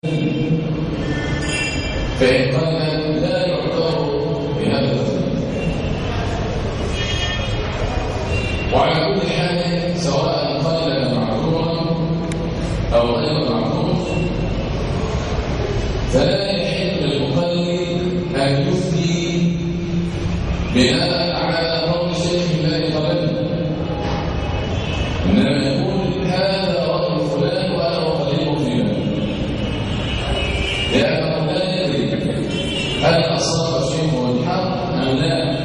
فإن قال لا يعتبر بهذا التقييد. وعلى كل حال سواء قال معذورا أو غير معذور فلا يحل للمقلد أن يفتي بناء على قول شيخ الله قبله، إنما يقول هذا رأي فلان وأنا أقلده فلان، لأنه لا يدري هل أصاب شيء الحق أم لا.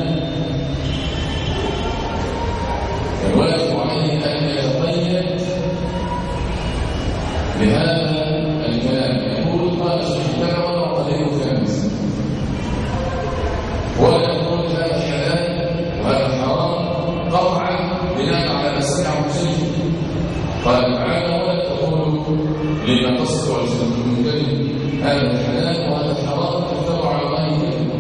الواجب عليه أن يتقيد بهذا الكلام، يقول قال شيخ الله وأنا أقلده فلان، ولا يقول هذا حلال وهذا حرام قطعا بناء على ما سمعه شيء قال تعالى، ولا تقولوا لما تصف ألسنتكم من كذب هذا حلال وهذا حرام تفتروا على الله كذب.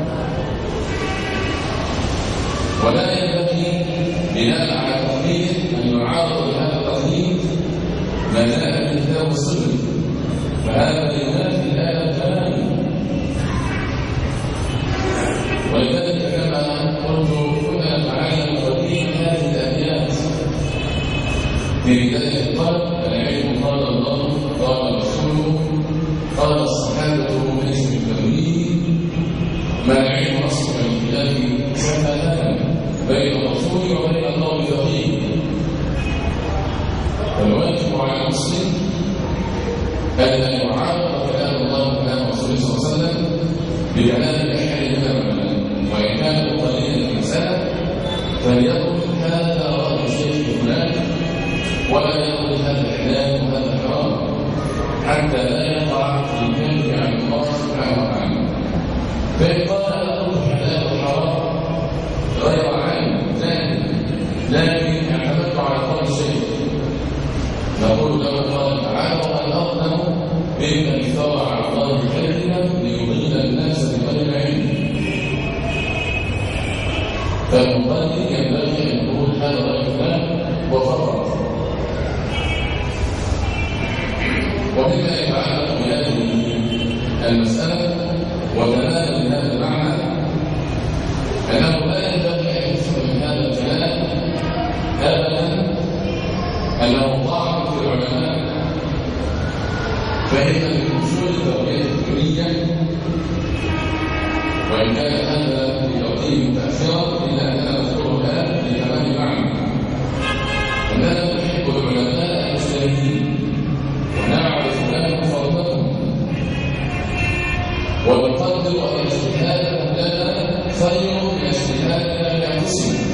ولا ينبغي بناء على التقليد أن يعارض بهذا التقليد ما جاء في الكتاب والسنة، فهذا ينافي الآية تماما. ولذلك كما قلت كنا نتعلم قديم هذه الآيات في بداية الطلب، العلم قال الله قال رسوله قال الصحابة ليس بالتمويل، ما العلم أصل من الخلاف سهلا بين الرسول وبين الله بفقيه. فالواجب على المسلم أن يعارض كلام الله وكلام رسوله صلى الله عليه وسلم بكلام الأحيان تماما، وإن كان مقلدا الإنسان فليقل هذا رأي الشيخ فلان ولا يقل هذا حلال وهذا حرام، حتى لا يقع في الكذب عن الله سبحانه وتعالى. فإن قال أقول حلال وحرام غير عام لكن اعتمدت على قول الشيخ، نقول له قال تعالى وأن أظلم ممن افترى على الله كذبا ليضل الناس بغير علم. فالمقلد ينبغي أن يقول هذا رأي فلان وفقط. وبما يتعلق بهذه المسألة وتماما بهذا المعنى أنه لا ينبغي أن يفهم من هذا الكلام أبدا أنه ضعف في العلماء، فإن من أصول التربية الفكرية وإن كان هذا بترتيب متأثرا إلا أننا نذكرها لتمام معنى، أننا نحب العلماء المجتهدين ونعرف لهم فضلهم ونقدر أن اجتهادهم لنا خير من اجتهادنا لأنفسهم،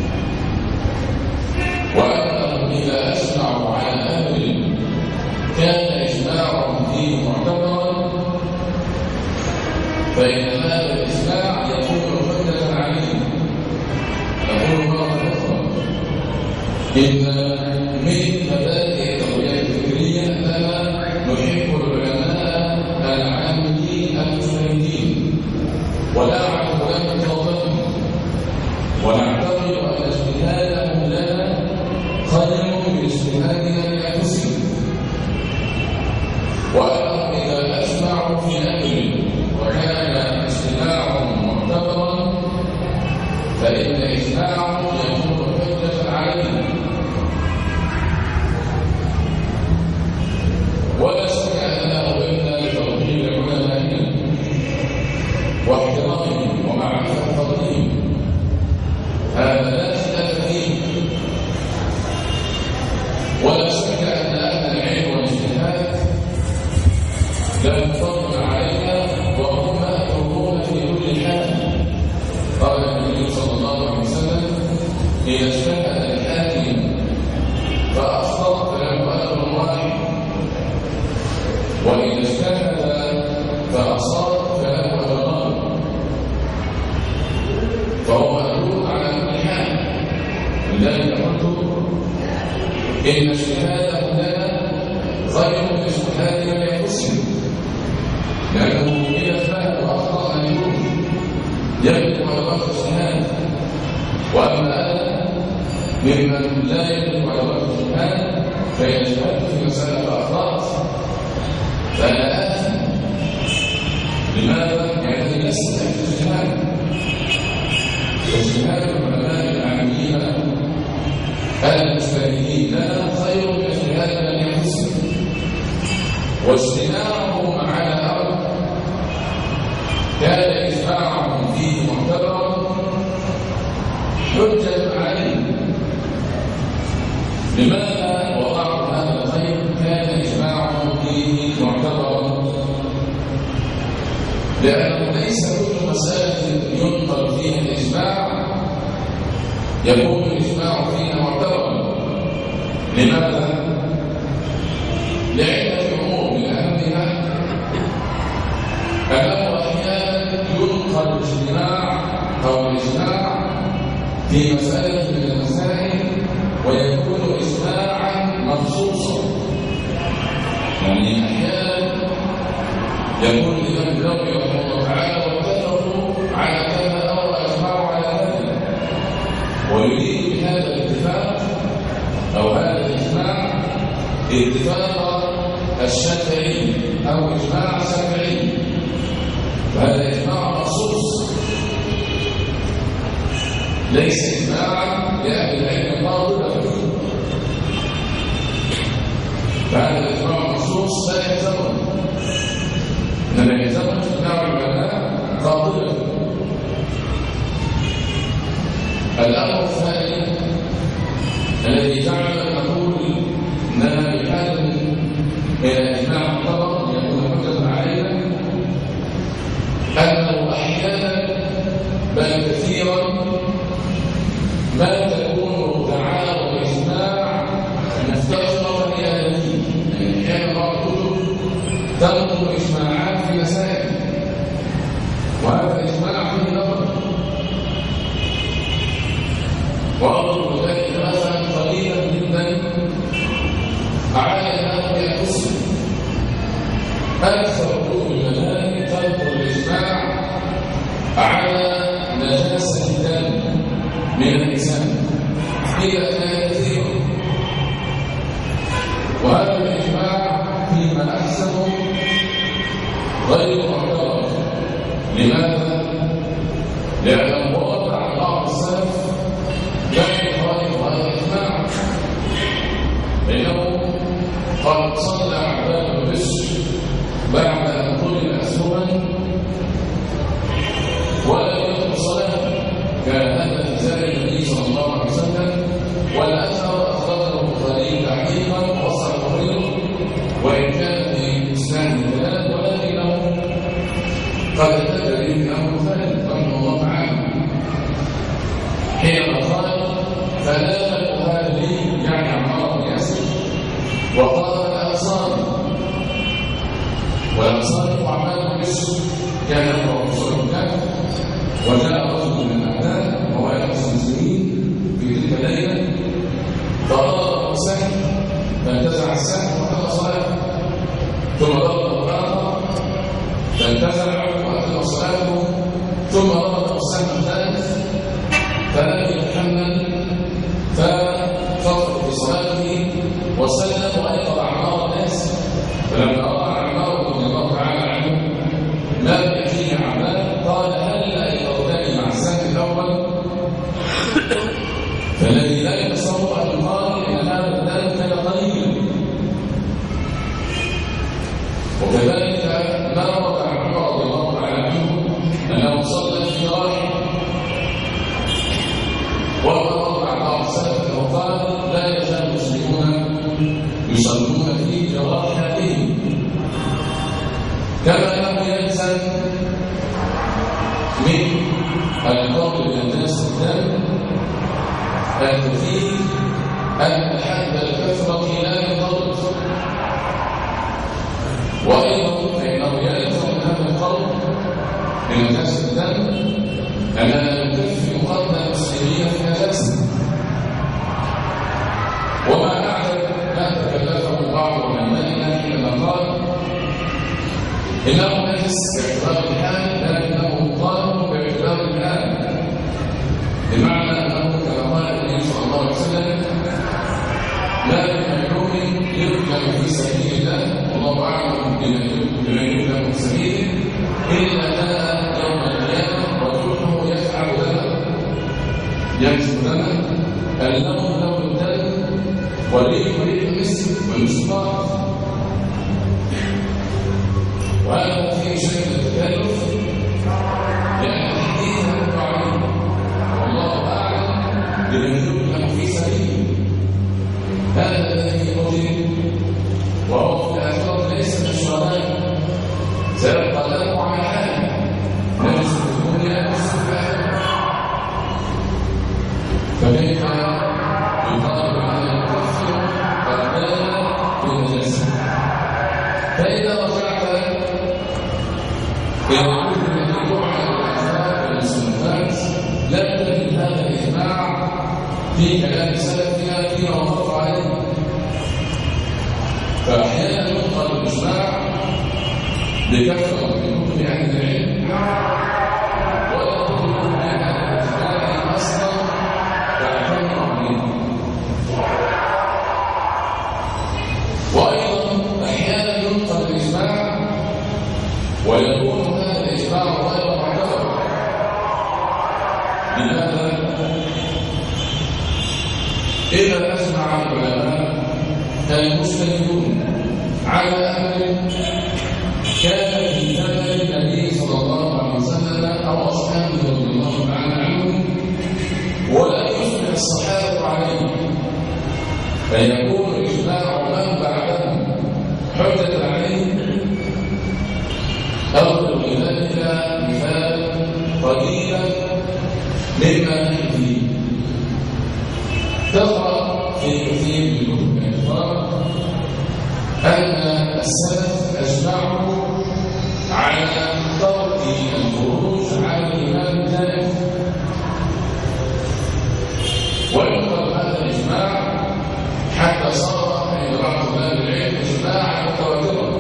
وأنهم إذا أجمعوا على أمر كان إجماعهم فيه معتبرا فإن هذا الإجماع يكون حجة عليهم. نقول مرة أخرى إن من مبادئ التربية الفكرية أننا نحب العلماء العاملين المجتهدين ولا نعرف لهم فضلهم، ونعتقد أن اجتهادهم لنا خير من اجتهادنا لأنفسهم، وأنهم إذا أجمعوا في أمر وكان اجتماعهم معتبرا فإن إجماعهم يكون حجة عليهم. ولا شك أننا أمرنا لتوحيد علمائنا واحترامهم ومعرفة فضلهم، هذا لا خلاف فيه. ولا شك أن أهل العلم والاجتهاد لهم فضل علينا وهم مأمورون في كل حال. قال النبي صلى الله عليه وسلم إذا اجتهد الحاكم فأخطأ فله أجر واحد، وإذا اجتهد فأصاب فله أجران، فهو مأمور على كل حال. لذلك قلت إن اجتهاده لنا خير من اجتهادنا لأنفسهم، لأنه إذا اجتهد وأخطأ أن يملك أدوات الاجتهاد، وأما أنا ممن لا يملك أدوات الاجتهاد فإن اجتهدت في مسألة فأخطأت فأنا آثم. لماذا؟ يعني يسمع الاجتهاد. اجتهاد العلماء العاملين المجتهدين لنا خير من اجتهاد من يحسن، واجتماعهم على أرض كان إجماعهم فيه معتبرا حجة عليهم. لماذا وضعوا هذا الخير كان إجماعهم فيه معتبرا؟ لأنه ليس كل مسألة ينقل فيها الإجماع يكون الإجماع فيها معتبرا. لماذا؟ لعدة أمور، من أهمها أنه أحيانا ينقل الاجتماع أو الإجماع في مسألة من المسائل ويكون إجماعا مخصوصا. يعني أحيانا يقول الإمام النووي رحمه الله تعالى واتفقوا على كذا أو أجمعوا على هذا، ويريد بهذا الاتفاق أو هذا الإجماع اتفاق الشافعي أو إجماع الشافعي، وهذا إجماع مخصوص ليس إجماعا لأهل العلم قاطبة. فهذا الإجماع المخصوص لا يلزمه، إنما يلزمه إجماع العلماء قاطبة. الأمر الثاني الذي جعل نقول إننا بحاجة إلى إجماع معتبر يكون حجة علينا أنه أحيانا بل كثيرا ما تكون تعارض الإجماع مفترضة إلى دليل. يعني أحيانا بعض الكتب تنقل إجماعات في مسائل وهذا الإجماع فيه نظر. وأضرب ذلك مثلا قليلا جدا على أنه يحسن أكثر كتب المذاهب تنقل الإجماع على نجاسة الدم من الإنسان إلى أن كثيرا، وهذا الإجماع فيما أحسنه غير معتبر. لماذا؟ لأنه وضع بعض السلف لا يخالف هذا الإجماع، إنه قد صلى عباد بن بشر بعد أن طلب أسهما ولا يدخل صلاة. كان هذا في زمن النبي صلى الله عليه وسلم، والأثر أخرجه البخاري تعليقا وصل تقريره وإن كان في إسناد الكلام، ولكنه قد احتج به الإمام البخاري رحمه الله تعالى حينما قال فلا البخاري يعني عمار بن ياسر وقال الأنصاري، والأنصاري وعمار بن بشر كان يقرأ في سورة الكهف، وجاء رجل من الأعداء موالي المسلمين في تلك الليلة فضرب السهم فانتزع السهم وقضى صلاته، ثم ضرب الآخر فانتزع وقضى صلاته، ثم ضرب السهم الثالث فلم يتحمل ففرط في صلاته وسلم وأيقظ عمار الناس. فلما رأى عمار رضي الله تعالى عنه ما يأتيه عمار قال هل أيقظتني مع السهم الأول؟ فالذي لا يتصور أن يقال إن هذا الدم كان قليلا. وكذلك ما ورد عن عمر رضي الله تعالى عنه أنه صلى في راحل، وما عن بعض السلف انه قال لا يزال المسلمون يصلون في جراحاتهم، كما انه يلزم من القول بالناس الدم ان تفيد ان حد الكثره لا ينضبط، وايضا فانه يلزم من هذا القول بنجاسه الدم أننا نكفي قتل المسلمين في نجاسة. وما أعجب ما تكلفه بعض علمائنا حينما قال إنه نجس باعتبار الحال لكنه طاهر باعتبار الحال، بمعنى أنه كما قال النبي صلى الله عليه وسلم لا من مكروه يركب في سبيل الله والله والله اعلم بما يكتب في سبيله الا جاء يوم القيامه وجوده يفعل لنا يكتب لنا اللون لون الدم والريح ريح المسك والمسقات. وهذا فيه شيء من التكلف لان الحديث يرد عليه والله اعلم بما يكتب في سبيله. هذا الذي يوجد وهو في الآخرة ليس من الشهداء سيبقى له على حاله نفس في الدنيا نفس في الآخرة. فكيف يطالب على الكفر قد بان بالنجاسة؟ فإذا رجعت إلى الكفر الذي يوحى بالأخلاق والمصنفات لم تجد هذا الإجماع في كلام سلفنا فيما وقف عليه. فأحيانا ينقل الإجماع بكثرة من كتب أهل العلم ولا يكون بين الإجماع أصلا تعتمد عليه. وأيضا أحيانا ينقل الإجماع ويكون هذا الإجماع غير معتبر. لماذا؟ إذا أجمع العلماء المجتهدون على أمر كان في زمن النبي صلى الله عليه وسلم أو أصحابه رضي الله تعالى عنهم ولا يصبح الصحابة عليه فيكون إجماع من بعدهم حجة عليه. أضرب لذلك مثال قليلا مما فيه. تقرأ في كثير من كتب الإخبار أن السلف أجمعوا على ترك الخروج على الإمام الجائز، وينقل هذا الإجماع حتى صار عند بعض طلاب العلم إجماعا متواترا.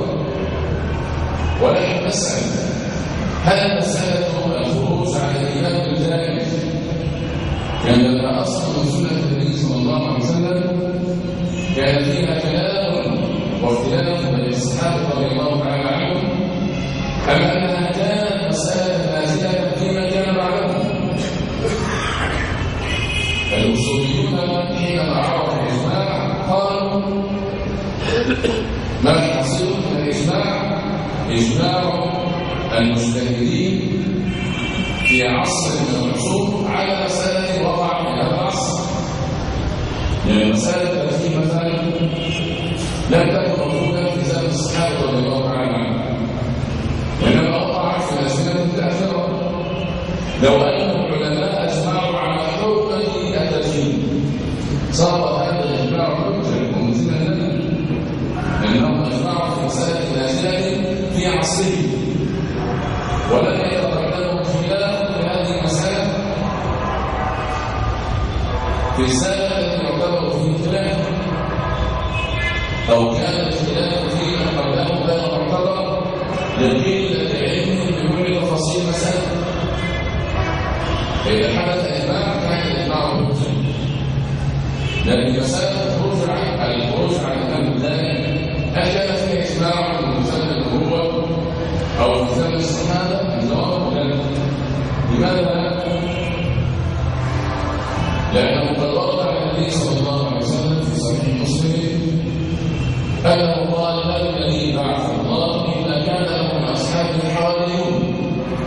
ونحن نسأل هل مسألة الخروج على الإمام الجائز كان لها أصل من سنة النبي صلى الله عليه وسلم كان فيها كلام واختلاف بين الصحابة رضي الله تعالى عنهم أم أنها كانت مسألة نازلة فيما كان بعدهم؟ الأصوليون حينما عرفوا الإجماع قالوا ما الحاصل من الإجماع؟ إجماع المجتهدين في عصر من العصور على مسألة وقع في هذا العصر. يعني المسألة التي مثلا لم تكن موجودة في زمن الصحابة رضي الله تعالى عنهم وإنما وقعت في الأزمنة الآخرة. لو أن العلماء أجمعوا على حرمة التدخين صار هذا الإجماع حجة ومنزلا لنا لأنهم أجمعوا في مسألة نازلة في عصره ولم يتقدموا خلاف في هذه المسألة في السنة التي يعتبر فيه خلاف أو كان الخلاف فيه قبله لا معتبر لقلة العلم بكل تفاصيل المسألة. فإذا حدث إجماع كان الإجماع حجة. لكن مسألة الخروج عن الإمام الدائم هل كان فيه إجماع من زمن النبوة أو من زمن الصحابة؟ الجواب لا. لماذا؟ لأنه قد ورد عن النبي صلى الله عليه وسلم في صحيح مسلم أنه قال لا الذي بعث الله إلا كان له من أصحابه حواريون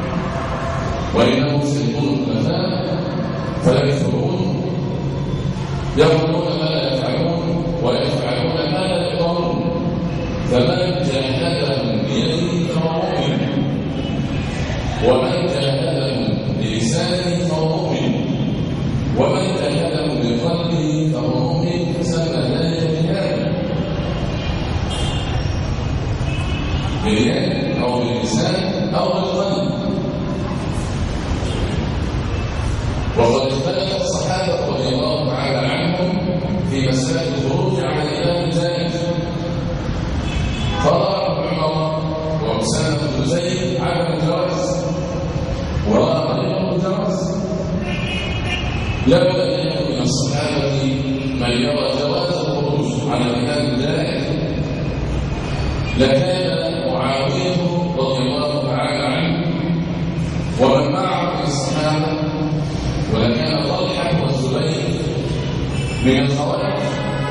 وإنهم سيكونوا خلفاء فلا يكفرون يقولون ما لا يفعلون ويفعلون ما لا يقولون فمن جاهدهم بيده فهو مؤمن ومن جاهدهم بلسانه فهو مؤمن ومن جاهدهم بقلبه فهو مؤمن فسمى ذلك جهادا باليد أو باللسان أو بالقلب. وقد اختلف الصحابة رضي الله تعالى عنهم في مسألة الخروج على الإمام الجائز. فرأى ابن عمر وأسامة بن زيد عدم الجواز ورأى غيره الجواز. لولا أن يكن من الصحابة من يرى جواز الخروج على الإمام الجائز لكان معاوية رضي الله تعالى عنه ومن معه من الصحابة، ولكان طلحة والزبير من الخوارج،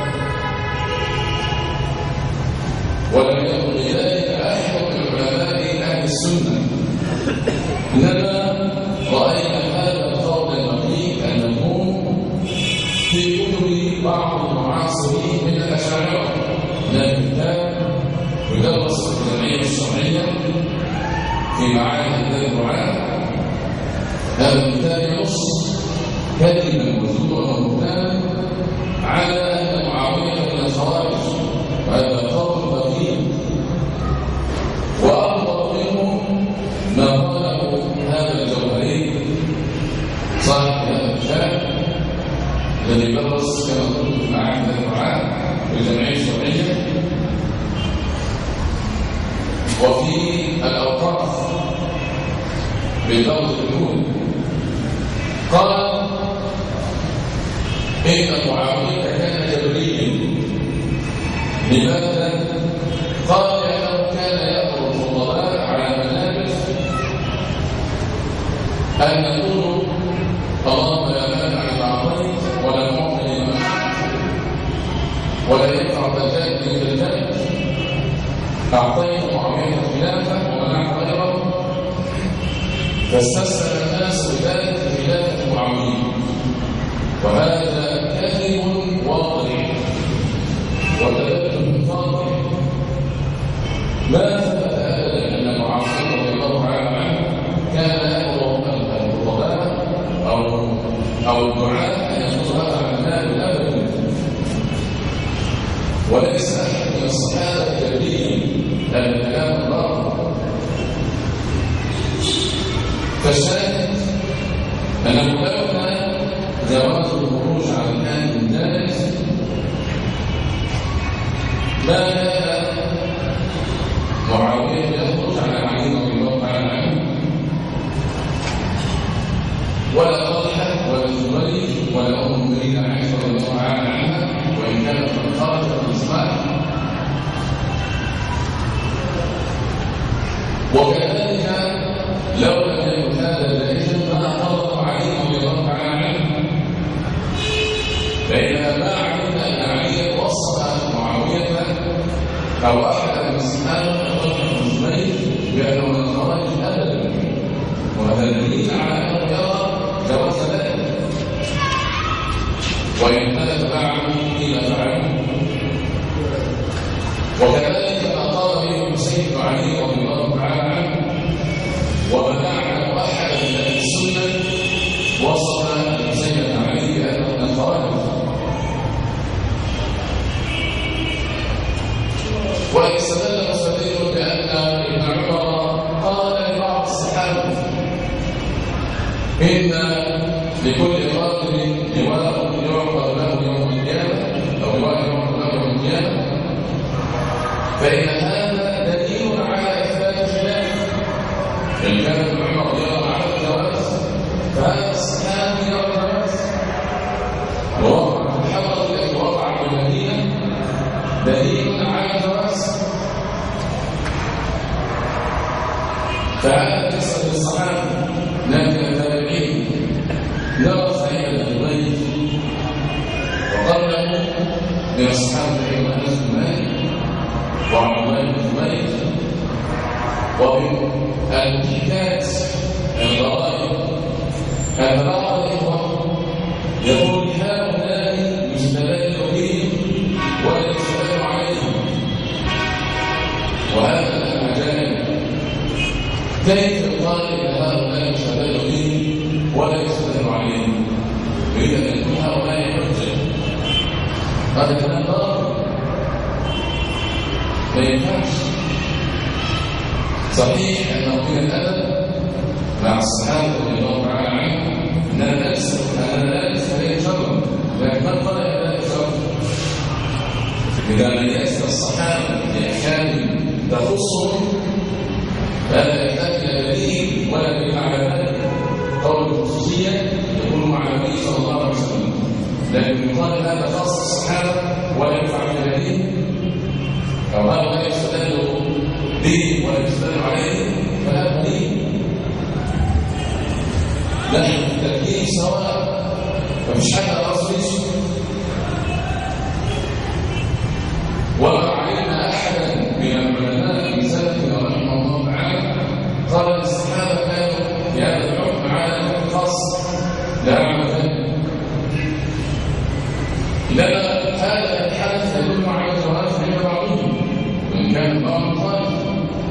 ولم يكن بذلك أحد من علماء أهل السنة. إنما رأينا هذا القول الدقيق المفهوم في كتب بعض المعاصرين من الأشاعرة. هناك كتاب يدرس في الجمعية الشرعية في معاهد الدعاء، هذا الكتاب ينص كلمة وزورا ومهتما على أن معاوية من الخوارج، وهذا قول دقيق وأفضل منه ما قاله هذا الجوهري صاحب هذا الكتاب الذي درس كما قلت في معاهد الدعاء في الجمعية الشرعية وفي الأوقاف بالدرجة الأولى. قال إن معاوية كان جبريا. لماذا؟ قال لأنه كان يأمر الخطباء على منابر أن يقولوا اللهم لا مانع لما أعطيت ولا معطي لما منعت ولا ينفع الزكاة إلا الجنة. أعطيت معاوية الخلافة ومنعت غيره، فاستسلم الناس بذلك خلافة معاوية، وهذا كذب واضح وتبدل فاضح. ما ثبت أبدا أن معاوية رضي الله تعالى عنه كان يأمر الخطباء أو الدعاء أن يقولوا هذا عن المال أبدا، وليس أحد من الصحابة جبريا هذا كلام الله. فالشاهد أنه لو كان جواز الخروج على المال جائز ما كان معاوية يخرج على علي رضي الله تعالى عنه ولا طلحة ولا الزبير ولا أم المؤمنين عائشة رضي الله تعالى عنها، وإن كانت قد خرجت بالإسلام. وكذلك لو لم يكن هذا جائزا ما أخبر علي رضي الله تعالى عنه، فإننا ما علمنا أن علي وصف معاوية أو أحد من الصحابة طلحة والزبير بأنه من الخوارج أبدا، وهذا دليل على أنه يرى جواز ذلك، وإن كان فعله إلى فعله. وكذلك ما قال به الحسين بن علي رضي الله تعالى عنه ومنعه أحد من أهل السنة وصف الحسين بن علي بأنه من الخوارج. واستدل مستدل بأن ابن عمر قال لبعض الصحابة إن لكل قاتل لواء يعقد له يوم القيامة أو لواء يعقد له يوم القيامة، فإن هذا دليل على إثبات الخلاف. إن كان ابن عمر يرى على الجواز فهذا الصحابي يرى الجواز، ووقع في الحضر الذي وقع في المدينة دليل على الجواز. فهذا قصة الصحابة لكن التابعين نرى سعيد بن جبير وقبله من الصحابة أنس بن مالك وعبد الله بن جبير ومن المحكات الغرائب أن بعض الإخوة يقول هؤلاء يستدل بهم ولا يستدل عليهم، وهذا من العجائب. كيف يقال ان هؤلاء يستدل بهم ولا يستدل عليهم؟ يريد ان يكون هؤلاء حجه. هذا كلام باطل ما ينفعش. صحيح انه من الادب مع الصحابه رضي الله تعالى عنهم اننا لا نستدل شرا، لكن من قال لا شرا؟ اذا ميزت الصحابه باحكام تخصهم فهذا يحتاج الى دليل ولا دليل على ذلك. قول الخصوصيه يكون مع النبي صلى الله عليه وسلم، لكن يقال هذا خاص الصحابه ولا ينفع في دليل، او هؤلاء يستدل نحن في التكليف سواء، مفيش حاجة أصلش. وما علمنا أحدا من العلماء في سلفنا رحمه الله تعالى قال الصحابة كانوا في هذا الحكم على حكم خاص لا على ذلك، إنما هذا الحدث يدل على جواز عند بعضهم وإن كان بعض مخالف.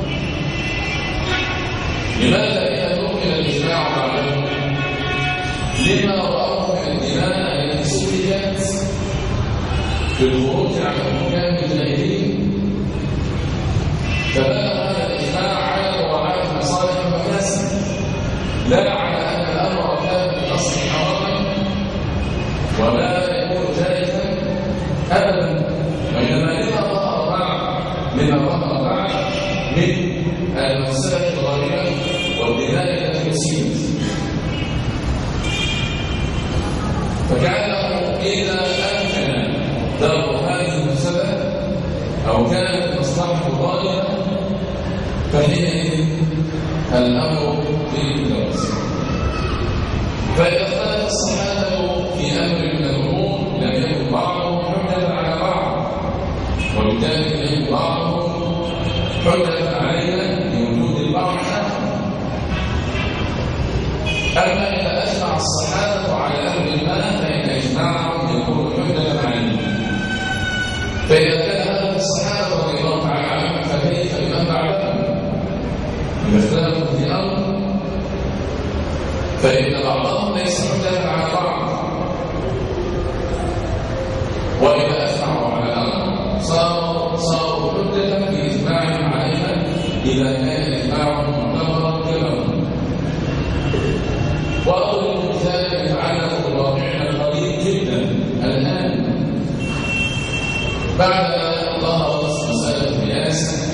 لماذا إذا نقل الإجماع بعدهم؟ لما رأوا من الدماء التي سفكت في الخروج على الحكام الجاهلين، فبلغ هذا الإجماع على مراعاة مصالح المفاسد لا على أن الأمر كان بالأصل حراما ولا يكون جائزا أبدا، وإنما لما ظهر بعد من المفسدة الغالبة والدماء التي أصيبت، فكأنه إذا أمكن درء هذه المفسدة أو كانت مصلحة غالبة فحينئذ الأمر بالجواز. فإذا اختلف الصحابة في أمر من الأمور لم يكن بعضهم حجة على بعض، وبالتالي لم يكن بعضهم حجة علينا لوجود البعض الآخر. أما إذا أجمع الصحابة على أمر ما فإن إجماعهم يكون حجة علينا. فإذا كان هذا الصحابة رضي الله تعالى عنهم فكيف بمن بعدهم؟ إذا اختلفوا في أمر فإن بعضهم ليس حجة على بعض، وإذا أجمعوا على أمر صاروا حجة في إجماعهم عليها إذا كان إجماعهم معتبرا كبرا. وأضرب مثالا يتعلق بواقعنا القريب جدا الآن بعد أن ظهرت مسألة الرئاسة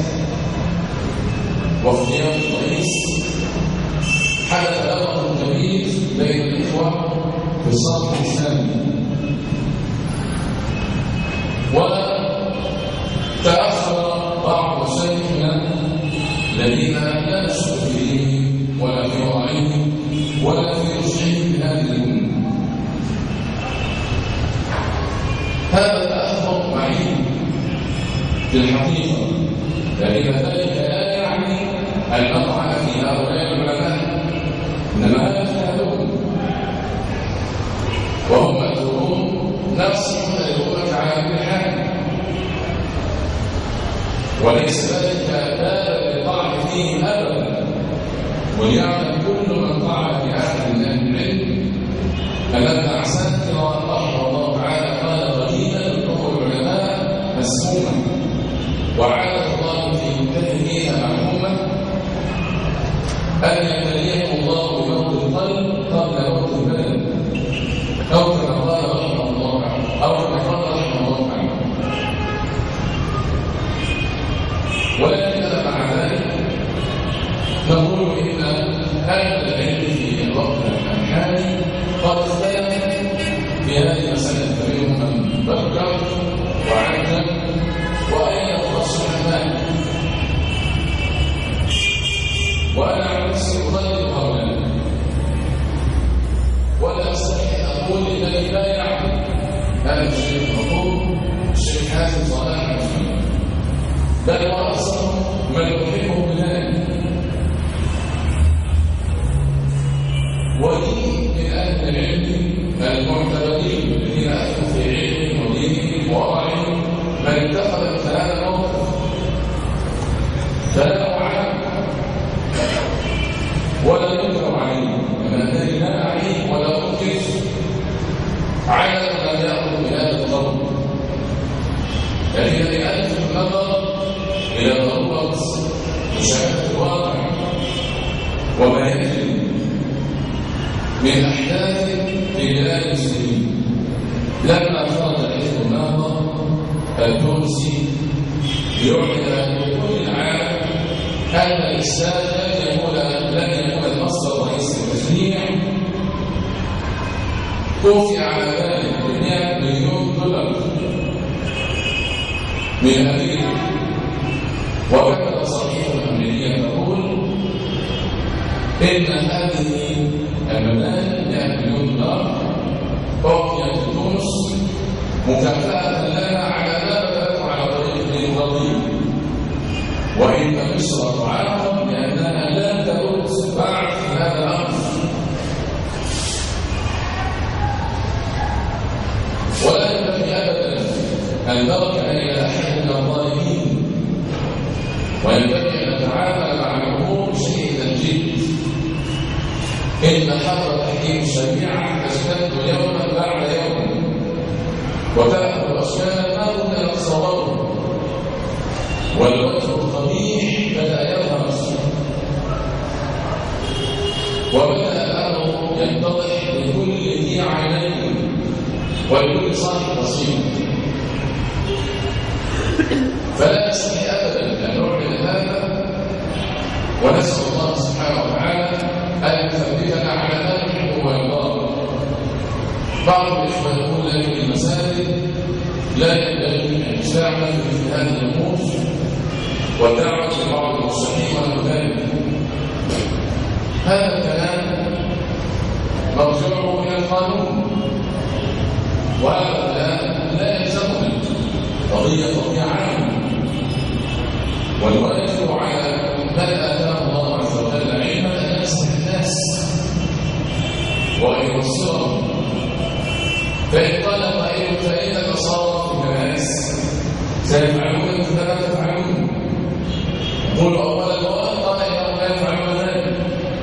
واختيار الرئيس، حدث أمر كبير بين الإخوة في الصف الإسلامي، وتأخر بعض مشايخنا الذين لا نشك في دينهم ولا في وعيهم ولا في رشدهم بهذه الأمة. هذا تأخر معين في الحقيقة، لكن ذلك لا يعني أن نطعن في هؤلاء العلماء، إنما هذا اجتهادهم وهم مأجورون نفسهم الأمة على كل حال، وليس ذلك بابا للطعن فيهم أبدا. وليعلم كل من طعن في أحد من أهل العلم أن ابن عساكر رحمه الله تعالى قال قديما حكم العلماء مسموما، وعاد الله في مجتهدين مع الأمة أن يبتليهم الله بموت القلب قبل موت البدن، أو كما قال رحمه الله تعالى، أو كما قال رحمه الله تعالى. ولكن مع ذلك نقول إن أهل العلم في الوقت الحالي قد اختلف في هذه المسألة، فمنهم من بكر وعجل وأين الرسول مالك. وأنا عن نفسي أضلل هؤلاء، ولا أستطيع أن أقول إنني لا يعلم هذا الشيخ المطلوب الشيخ حازم صلاح العثماني، بل وأصلا من يحبه بذلك. ودين من أهل العلم المعتبرين الذين أتوا في علمهم ودينهم ووضعهم من اتخذ هذا الموقف فلا أعلم ولا ينكر عليه، من الذي لا أعلم ولا أنكر على من يأخذ بهذا القول، لكن لألف النظر إلى ضرورة مشاهدة الواقع وما يجري من أحداث في بلاد المسلمين. لما خرج الحزب النهضة التونسي ليعلن لكل العالم أن الإسلام لن يكون المصدر الرئيسي للتشريع، توفي على ذلك ب$100 مليون من أمريكا، وكتب صحيفة أمريكية تقول إن هذه المباني 100 مليون دولار أعطيت تونس مكافأة لها على ما بدأت على طريق الديمقراطية، وإن مصر تعاقب لأنها لا ترد بعد هذا الأمر، ولا ينبغي أبدا أن نرجع إلى أحد من الظالمين، وينبغي أن نتعامل مع الأمور بشيء الجد. إن حظ تحكيم الشريعة تزداد يوما بعد يوم وتأخذ أشكالا ما كنا نتصوره، والوجه القبيح بدأ يظهر وبدأ الأمر يتضح لكل ذي عينين ولكل صاحب بصير، فلا نستطيع أبدا أن نعلن هذا، ونسأل الله سبحانه وتعالى أن يثبتنا على ما نحب ويرضاه. بعض الإخوة يقول لك المساجد لا ينبغي أن تستعمل في هذه الأمور والدعوة لبعض المرشحين والمدارس. هذا الكلام مرجعه إلى القانون، وهذا الكلام لا يلزمنا، قضية عامة، والواجب على من آتاه الله عز وجل علما أن ينصح الناس وأن يبصرهم. فإن قال قائل فإن النصارى في الكنائس سيفعلون مثل ما تفعلون، قل أولا وألقى إنهم لا يفعلون ذلك.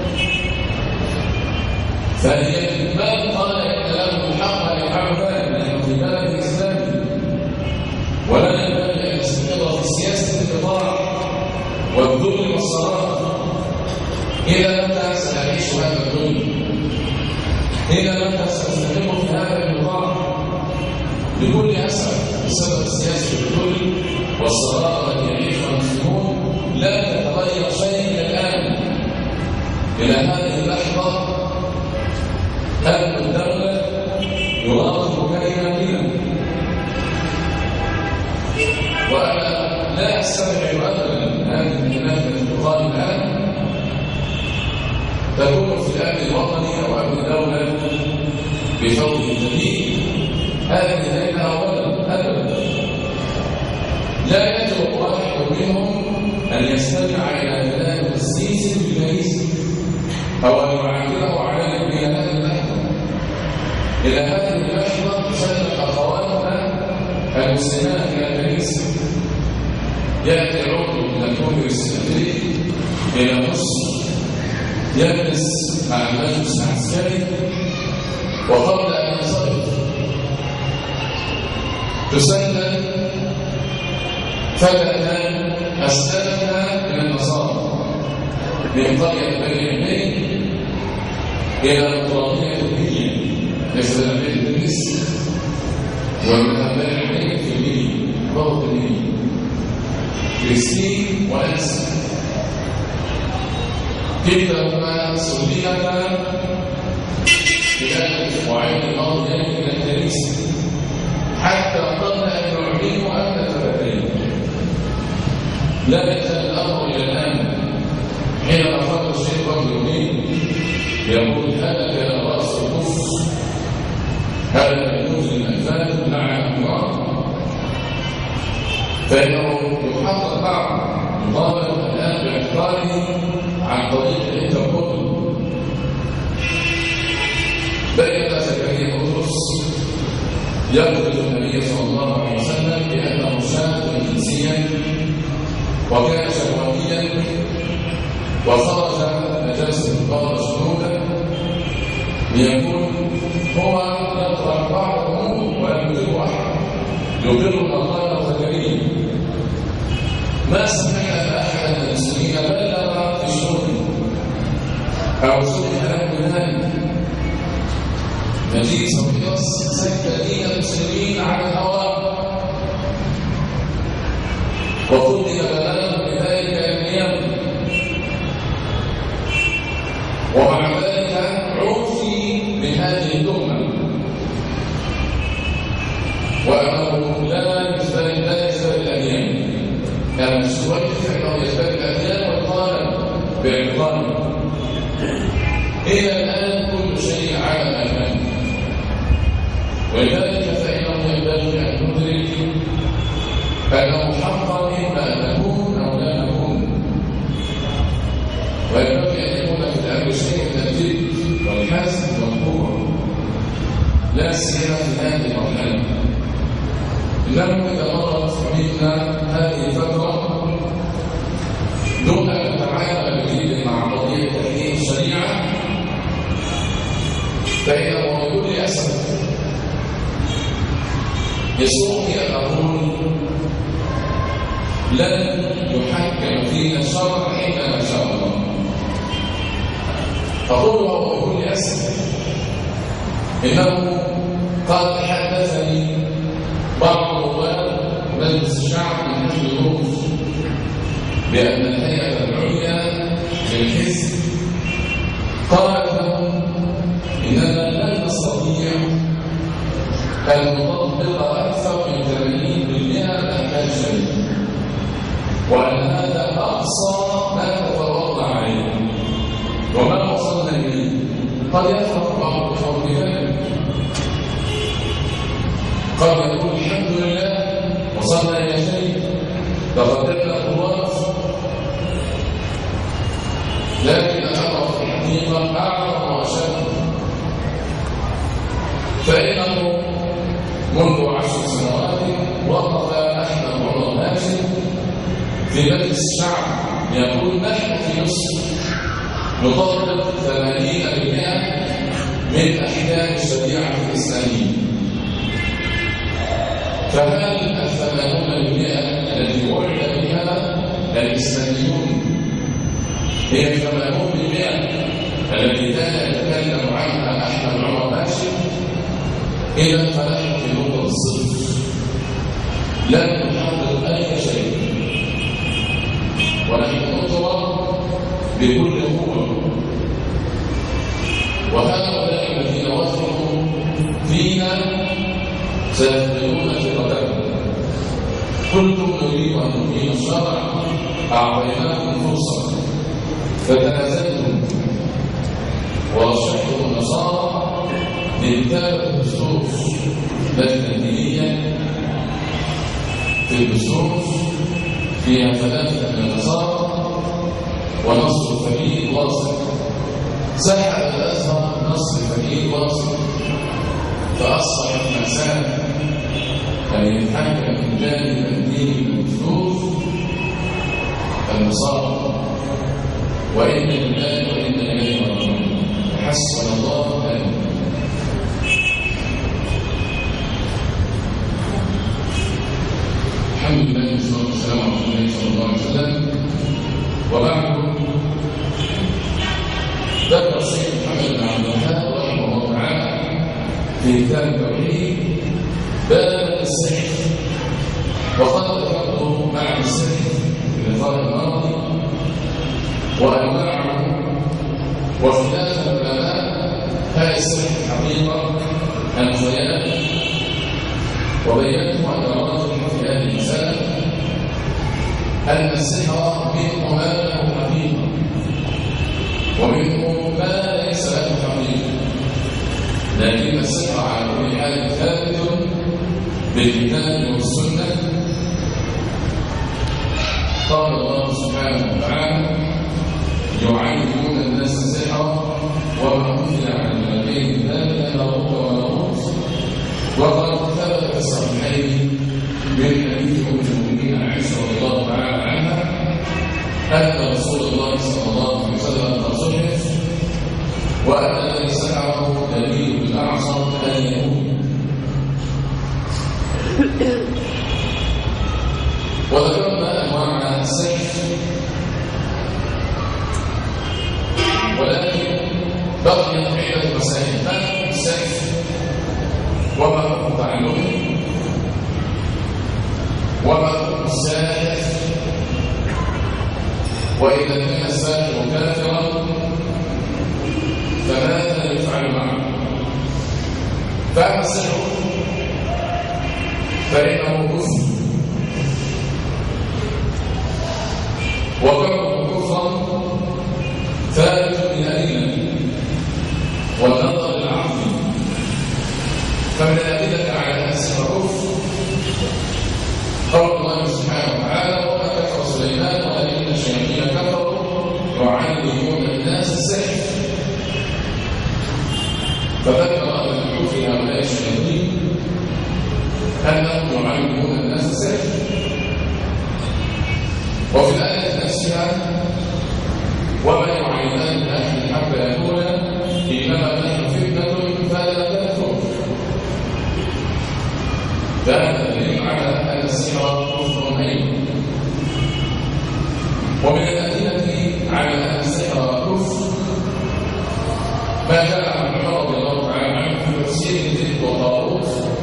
ثانيا من قال إن لهم الحق أن يفعلوا ذلك؟ نحن في بلد إسلامي، ولا ينبغي أن نستمر في سياسة الإطاعة والذل والصراحة. إلى متى سنعيش هذا الذل؟ إلى متى سنستمر في هذا الإطاعة؟ بكل أسف بسبب السياسة الذل والصراحة التي يعيشها المسلمون لا تتغير شيء إلى الآن. إلى هذه اللحظة أمن الدولة يراقب كلمة، وأنا لا أستبعد أبدا هذه الكلمات التي تقال الآن تكون في الأمن الوطني أو أمن الدولة بفضل الجديد. هذه ليس أولا أبدا، لا يجرؤ واحد منهم أن يستمع إلى كلام السيسي بالكنيسة أو أن يعامله عليه إلى هذه اللحظة. إلى هذه اللحظة سلك أخواتنا المسلمات إلى الكنيسة. يأتي العضو من الكونغرس الأمريكي إلى مصر يجلس مع المجلس العسكري، وقبل أن ينصرف تسلم فتاة أسلمتها من النصارى من قرية بني عمين إلى الطرابية التركية مثل بيت تونس، ومن بني عمين في الميل ضغط الميل كريستين وأنس، كلاهما سلمتا خلال الأسبوعين الماضيين إلى الكنيسة حتى قلنا أن نعلنوا أن الفتاتين. لا يزال الأمر إلى الآن. حينما فكر الشيخ وجه الدين يقول هذا كان رأس الكفر، هذا يجوز للأنفال مع الله، فإنه يحقق بعض يطالب الآن باعتقاله عن طريق الانتربول. بين زكريا بطرس يقتل النبي صلى الله عليه وسلم بأنه شاب جنسيا وكان شهوانيا وخرج نجاسة البقرة شهودا ليكون هو يطرح بعض الأمور ولم يقر أحد يقر الله زكريا. ما سمعنا أحد من المسلمين بلغ في شؤونه أو سمع له بذلك. نجيب صبيص سد دين المسلمين على الهواء وقتل بلاغ بذلك اليوم، ومع ذلك عوفي من هذه التهمة، وأنه لا يزداد الأديان، كان السؤال أنه يزداد الأديان والقال باعتقاده. إلى الآن كل شيء على ما كان، ولذلك فإنه ينبغي أن ندرك أنه حقا إما أن نكون أو لا نكون، وينبغي أن يكون في الأمر شيء من الجد والحزم والقوة، لا سيما في هذه المرحلة. إنه إذا مرت بنا هذه الفترة دون أن نتعامل بجد مع قضية تحكيم الشريعة، فإنه بكل أسف يسوقني أن أقول لن يحكم فينا الشرع إلا ما شاء الله. أقولها بكل أسف، إنه قد حدثني بعض رواد مجلس الشعب من أجل الروس بأن الهيئة العليا للحزب قالت لهم إننا لن نستطيع أن نطبق أكثر من 80% من أحكام الشريعة، وأن هذا أقصى ما تفرضنا عليه وما وصلنا إليه. قد يفرق بعض الإخوة بذلك، قد يقول الحمد لله وصلنا إلى شيء تقدمنا خطوات، لكن الأمر في الحقيقة أعظم وأشد. فإنه منذ 10 سنوات وقف أحمد عمر هاشم في مجلس الشعب يقول نحن في مصر نطبق 80% من أحكام الشريعة الإسلامية. فهل 80% التي وعد بها الإسلاميون هي 80% التي كان يتكلم عنها أحمد عمر هاشم؟ إذا فنحن في نقطة الصفر، لن نحقق أي شيء، ونحن نطلب بكل قوة. وهؤلاء الذين وثقوا فينا سيفقدون ثقتهم. كنتم نريد أن نقيم الشرع، أعطيناكم فرصة فتنازلتم ورشحتم النصارى لكتابة الدستور لجنة دينية في الدستور فيها 3 من النصارى ونصر الفقيه واصل. سحب الأزهر نصر الفقيه واصل، فأصبح المأساة أن يتحكم في الجانب الديني من الدستور النصارى، وإن لله وإن إليه راجعون. حسبنا الله ونعم. الحمد لله والصلاة والسلام على رسول الله صلى الله عليه وسلم. وبعد، ذكر الشيخ محمد بن عبد الوهاب رحمه الله تعالى في كتاب التوحيد باب السحر، وقد ذكرته مع السحر في اللقاء الماضي وأنواعه واختلاف العلماء. هذا السحر حقيقة أم خيال؟ وبينت أن الراجح في هذه المسألة أن السحر منه ما له حقيقة ومنه ما ليس له حقيقة، لكن السحر على كل حال ثابت بالكتاب والسنة. قال الله سبحانه وتعالى يعلمون الناس السحر وما أنزل على الملكين ببابل هاروت وماروت. وقد ثبت في الصحيحين من حديث ام المؤمنين عائشة رضي الله تعالى عنها أن رسول الله صلى الله عليه وسلم قد سحر، وأن الذي سحره دليل بالأعصر أن يكون. وذكرنا أنواع السحر، ولكن بقيت عدة مسائل. ما هو السحر؟ وما هو تعلمه؟ وما هو الساحر؟ وإذا كان الساحر كافرا فماذا يفعل معه؟ فأما السحر فإنه كفر، وكونه كفرا ثابت من أدلة. يعلمون الناس السحر. فذكر أن في هؤلاء الشياطين أنهم يعلمون الناس السحر. وفي الآية نفسها وما يعلمان من أحد حتى يقولا إنما نحن فتنة فلا تكفر. فهذا دليل على أن السحر كفر أيضا. ومن الأدلة على أن السحر كفر ما جاء عن عمر رضي الله تعالى عنه في تفسير الجن والطاغوت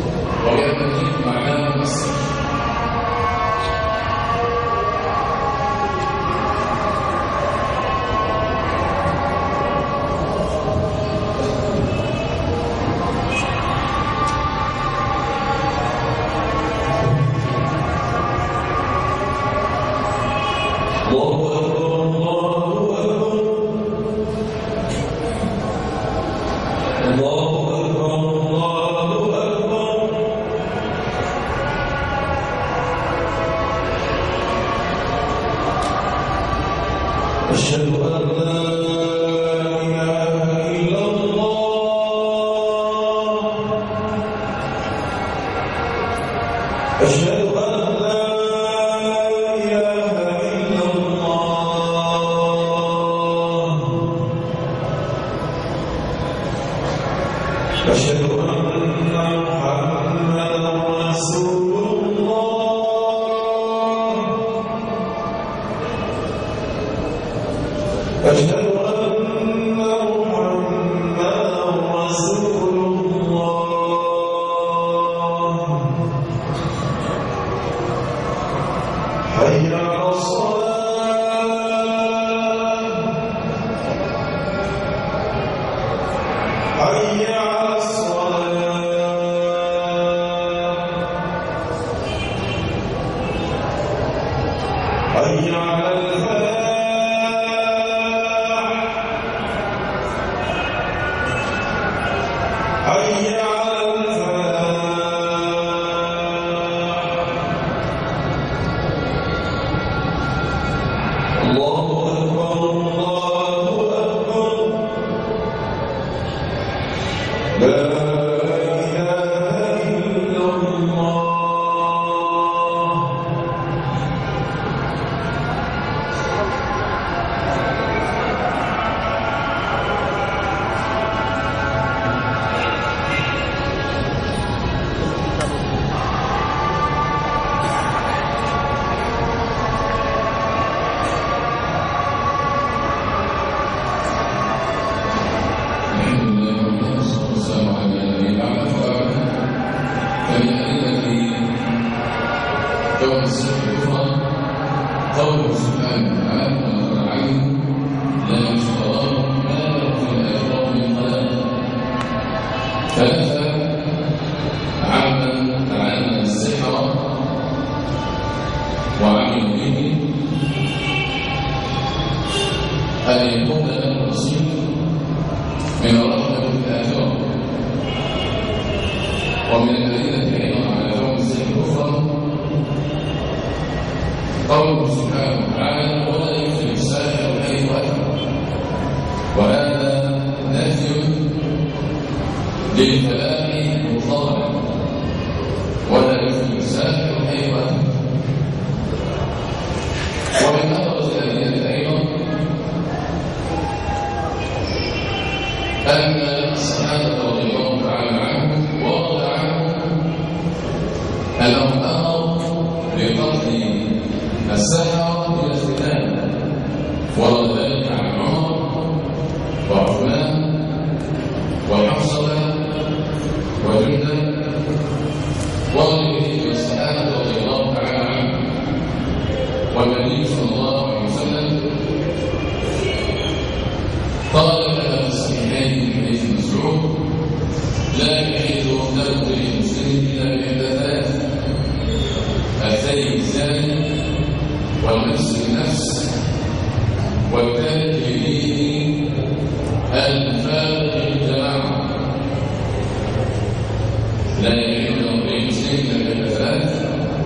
وبأن معناه السحر.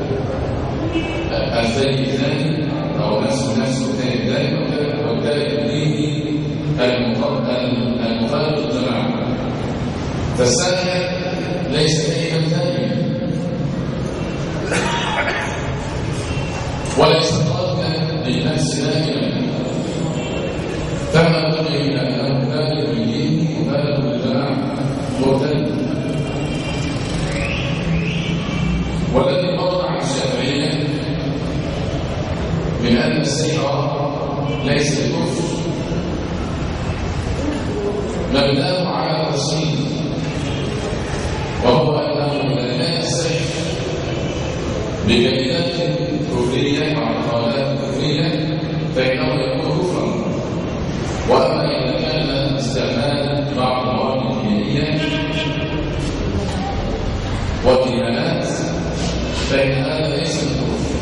الثاني أو نفسه الثاني الثاني أو الثالث المخالف للجماعة، فالساحر ليس كيدا ثانيا وليس ضادا للنفس دائما، فما بقي إلا أنه مخالف للدين مخالف للجماعة مرتد. والذي قال عن الشافعية من أن السحر ليس بكفر مبناه على التصريف، وهو أنه إذا كان السحر بكلمات كفرية وعقائد كفرية فإنه يكون كفرا، وأما إذا كان استعمال بعض المواد الكيميائية والكيميائيات فإن هذا ليس بكفر.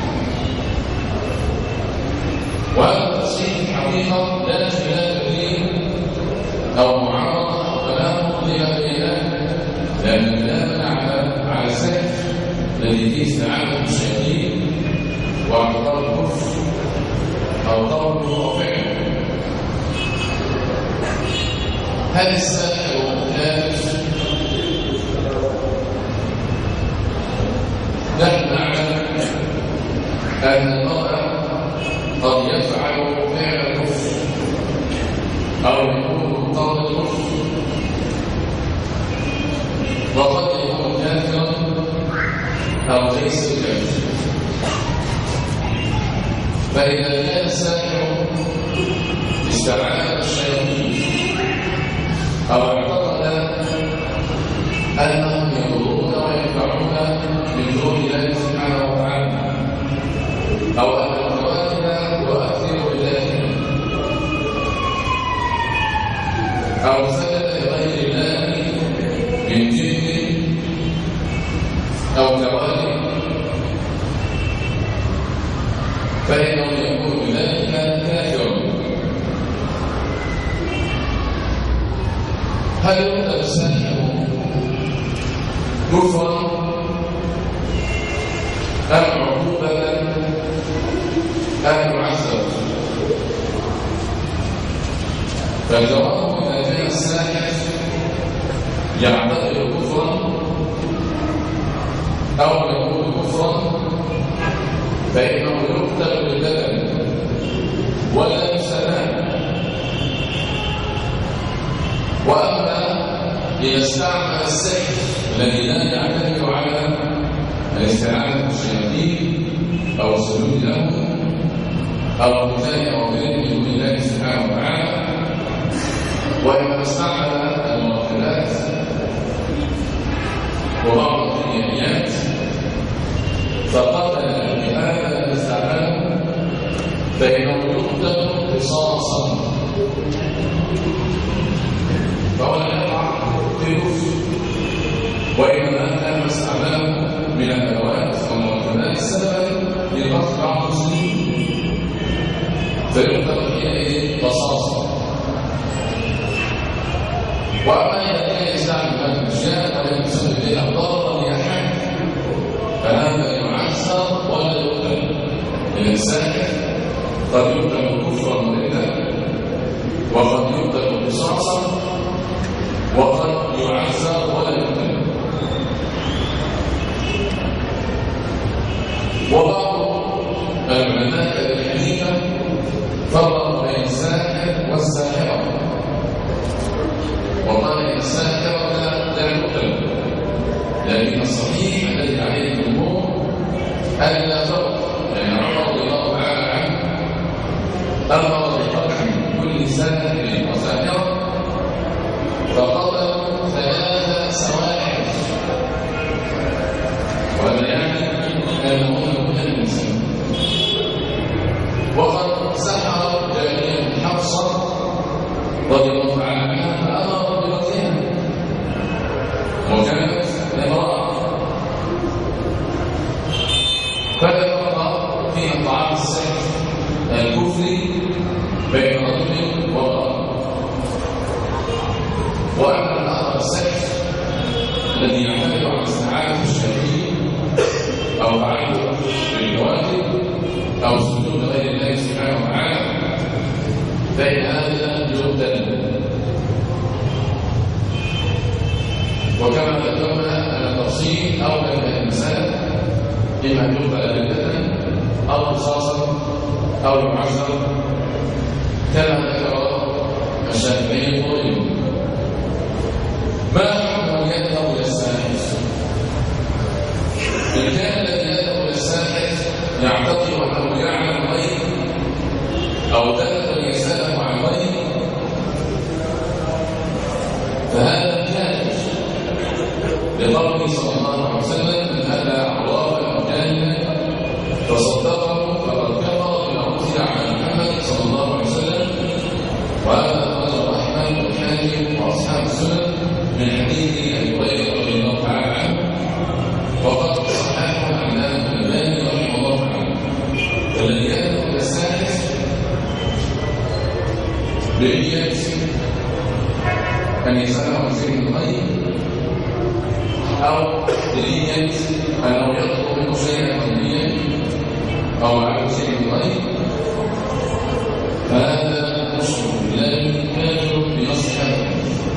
وهذا التصريح حقيقة لا خلاف فيه أو معارضة أو تناقض لغيرها، لأن كلامنا على السحر الذي فيه استعانة بالشياطين واعتبار الكفر أو قول أو فعل. هل الساحر كافر؟ نحن نعلم أن المرء قد يفعل فعل الكفر أو يكون مضطر الكفر، وقد يكون كافرا أو ليس بكافر. فإذا كان الساحر استعان الشياطين أو اعتقد أنهم يضرون وينفعون من دون الله سبحانه وتعالى، أو أن الكواكب تؤثر بالله، أو سجد لغير الله من جن أو كواكب، فإنه يكون بذلك كافرا. هل يقدر الساحر كفرا أم عقوبة أم معذب؟ فالجواب إذا كان الساحر يعتبر كفرا أو يقول كفرا فإنه يقتل بالبدن ولا يستنان. وأما إذا استعمل السحر الذي لا يعتمد على الاستعانة بالشياطين أو السجود له أو امتثال أوامره من دون الله سبحانه وتعالى، وإذا استعمل المركبات وبعض الكيميائيات فقتل بهذا الاستعمال فإنه يقتل قصاصا، فهو لا يقع في كفر. وإنما كان استعماله من الأدوات والمركبات سببا لقتل بعض المسلمين فيقتل حينئذ قصاصا. وأما إذا كان يستعمل هذه الأشياء ولم يسبب بها ضررا لأحد فهذا يعذر ولا يقتل. الإنسان قد يقتل كفرا مريدا، وقد يقتل قصاصا، وقد يعذر ولا يقتل. وبعض العلماء أبي حنيفة فرق بين الساحر والساحرة، وقال إن الساحرة لا يقتل، لكن الصحيح الذي عليه الجمهور أن لا فرق، لأن عمر رضي الله تعالى عنه أمر بقتل كل ساحر وساحرة فقتل 3 سواحر، وهذا يعني أنهم من الإنسان. وقد سحر جارية حفصة رضي الله تعالى عنها فأمر بقتلها، وكانت امرأة، فلا فرق في طعام السحر الكفري بين رجل وامرأة. وأما الآخر السحر الذي يعتمد على استعانة الشياطين أو تعلق بالكواكب أو سجود غير الله سبحانه وتعالى فإن هذا يقتل. وكما ذكرنا أن التفصيل أولى من المسألة، إما أن يقتل بالبدن أو قصاصا أو يعزر، كما ذكر الشافعي قائلا: ما حكم من يذهب إلى الساحر؟ إن كان الذي يذهب إلى الساحر يعتقد أنه يعلم الغيب أو ذهب ليسأله عن الغيب فهذا كافر، لقوله صلى الله عليه وسلم: من أتى عرافا أو كاهنا فصدقه فقد كفر بما أنزل على محمد صلى الله عليه وسلم. وهذا أخرجه أحمد والحاكم وأصحاب السنن من حديث أبي هريرة رضي الله تعالى عنه، وقد صححه العلامة الألباني رحمه الله تعالى. والذي يذهب إلى الساحر بنية أن يسأله عن شيء من الغيب أو بنية أنه يطلب منه شيئا غيبيا أو معه شيء من الغيب، فهذا مشرك بالله كافر بنص هذا.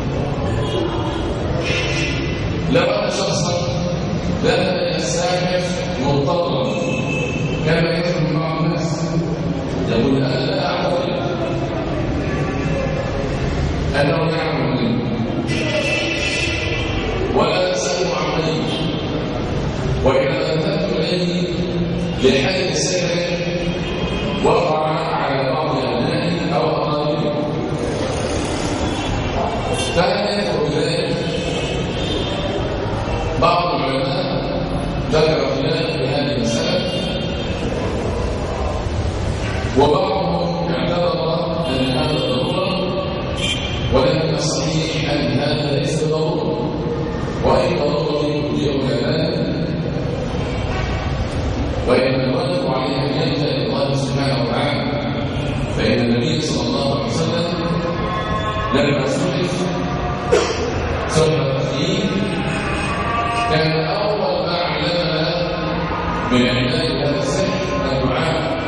لو أن شخصا ذهب إلى الساحر مضطرا كما يفعل بعض الناس، يقول: أنا لا أعتقد أنه يعلم الغيب ولا أسأله عن غيب، وإذا ذهبت إليه لحل السحر وقع على بعض أبنائه أو أقاربه، فهل يدخل بذلك؟ بعض العلماء ذكر خلاف في هذه المسألة، وبعضهم اعتبر أن هذا ضرورة، ولكن الصحيح أن هذا ليس ضرورة، وأي ضرورة يجيء ذلك، وإن الواجب عليه أن يلجأ إلى الله سبحانه وتعالى. فإن النبي صلى الله عليه وسلم لما سئل التخييم كان أول ما علمنا من علاج هذا السحر الدعاء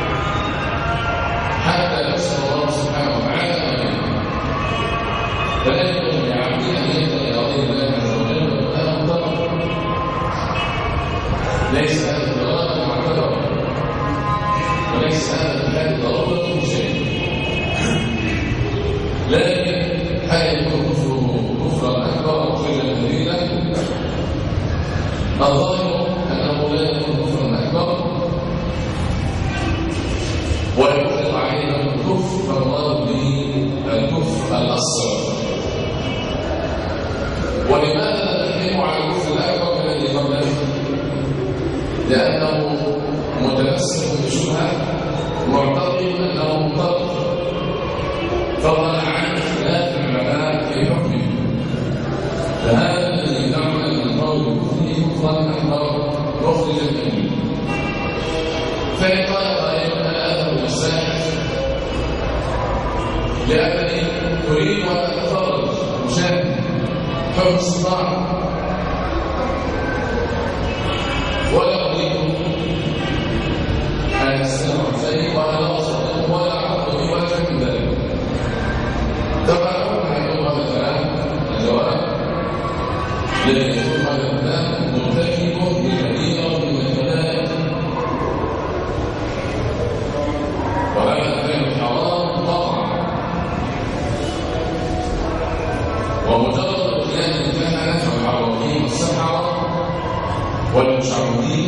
حتى يسأل الله سبحانه وتعالى، فلا يكون لعبد أن يلجأ إلى غير الله عز وجل وهذا مضطر، ليس هذا الضرر معتبر، وليس هذا الحال ضرورة شيء، لكن هل يكون كفرا أكبر أو خيرا كبيرا؟ الظاهر أنه لا يكون كفرا أكبر، ويطلق عليه الكفر فالمراد به الكفر الأصغر. ولماذا نتكلم على الكفر الأكبر الذي قبله؟ لأنه متمسك بشبهة معتقد أنه مضطر، فضلا عن اختلاف العلماء في حكمه، فهذا الذي يدعنا أن القول بكفره كفرا أكبر مخرجا منه. فإن قال قائل: أنا أذهب إلى الساحر لأنني أريد أن أتفرج مشاهد حكم الصداع، ولا أريد أن أسأله عن ذلك وأنا لا أصدقه ولا أعرف به ولا شيء من ذلك، طبعا هيكون هذا الكلام الجواب الذي يكون هذا الكلام مرتكب بكثير من الكبائر، وهذا كان حرام قطعا. ومجرد اتيان الكهنة والعرافين والسحرة والمشعوذين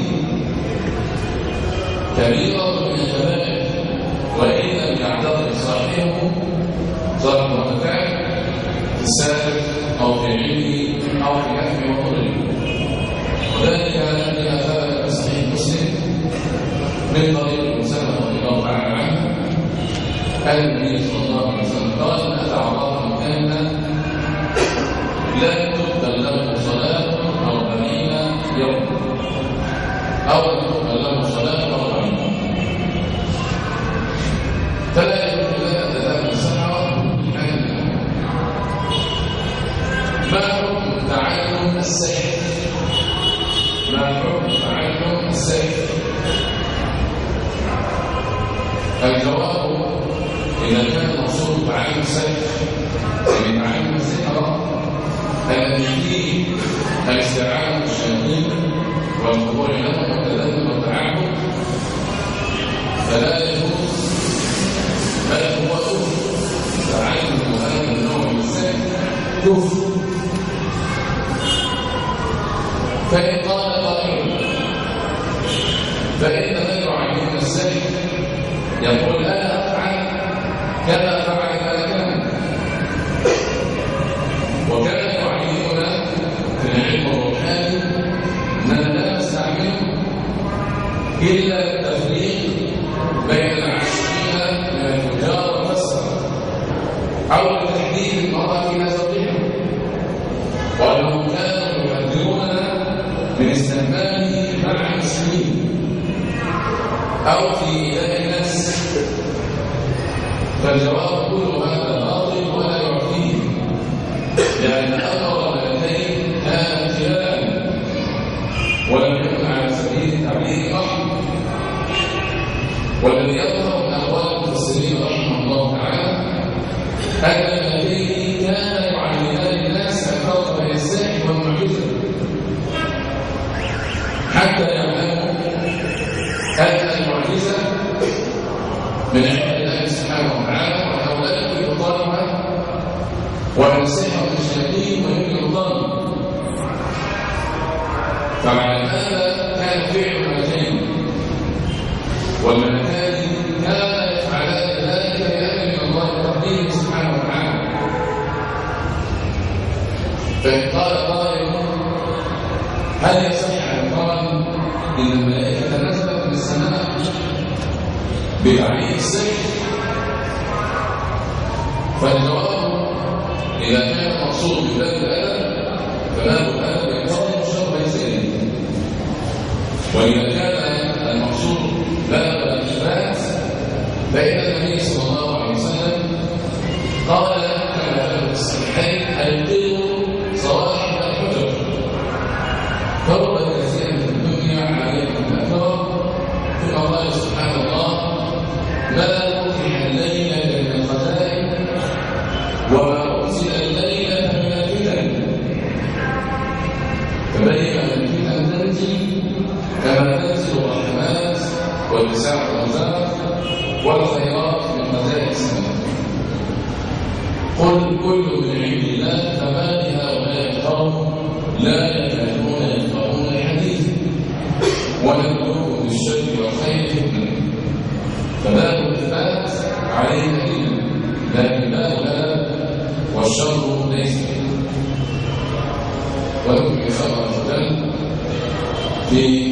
كبيرة من الكبائر، وإن لم يعتقد صاحبه صاحب المتفاعل في السابق أو في علمه أو في نفعه وضره. وذلك لما ثبت في صحيح مسلم من طريق أسامة رضي الله تعالى عنه أن النبي صلى الله عليه وسلم قال: أتى عرافا كان لا تقبل له صلاة 40 يوما، أو لا تقبل له صلاة 40 يوما، فلا يجوز لنا تذهب السحرة عنها. ما حكم تعلم السحر؟ ما حكم تعلم السحر؟ الجواب إذا كان المقصود تعلم السحر يعني تعلم السحر الذي فيه الاستعانة بالشياطين والخضوع لهم والتذلل والتعبد فلا يجوز بل هو كفر. تعلم هذا النوع من السحر كفر. فإن قال قائل فإن من يعلمنا السحر يقول أنا أفعل كما فعل كان وكان يعلمنا في العلم الروحاني أننا لا نستعمله إلا التفريق بين العاشقين من الفجار والفسق أو لتحديد المرأة في زوجها وأنهم كانوا يحذروننا من استعماله مع المسلمين أو في إيذاء الناس. فالجواب كل هذا باطل ولا يعطيه لأن أمر ملكين كان خلالا ولم يكن على سبيل التعليل محض. والذي يظهر من أقوال المفسرين رحمه الله تعالى أن الملكين كانا يعلمان الناس الفرق بين السحر والمعجزة حتى يعلموا أن المعجزة من عند الله سبحانه وتعالى وأنه لا يمكن إبطالها وأن السحر من الشياطين ويمكن إبطاله. فمعنى هذا كان فعل الملكين والملكان كانا يفعلان ذلك لأمر من الله تقديره سبحانه وتعالى. فإن قال قائل هل يصح أن يقال إن الملائكة نزلت من السماء بتعليم السحر؟ فالجواب إذا كان المقصود بباب الأدب فباب الأدب يقتضي الشر يسير، وإذا كان المقصود باب الإثبات فإن النبي صلى الله عليه وسلم قال كما في الصحيحين ألقوا صواحب الحجر فرب كثيرا في الدنيا عليكم الأكبر. ثم قال سبحان الله ما أوحي الليلة من الخزائن وما أرسل الليلة من الفتن فبين أن الفتن تنزل كما تنزل الرحمات والنساء والرزاق والخيرات من خزائن السماء. قل كل من عند الله فما لهؤلاء القوم لا يكادون يفقهون الحديث ونبلوكم بالشر والخير فتنة. فباب الإثبات عليه علم لكن باب الأدب والشر ليس. ولكم إن شاء الله في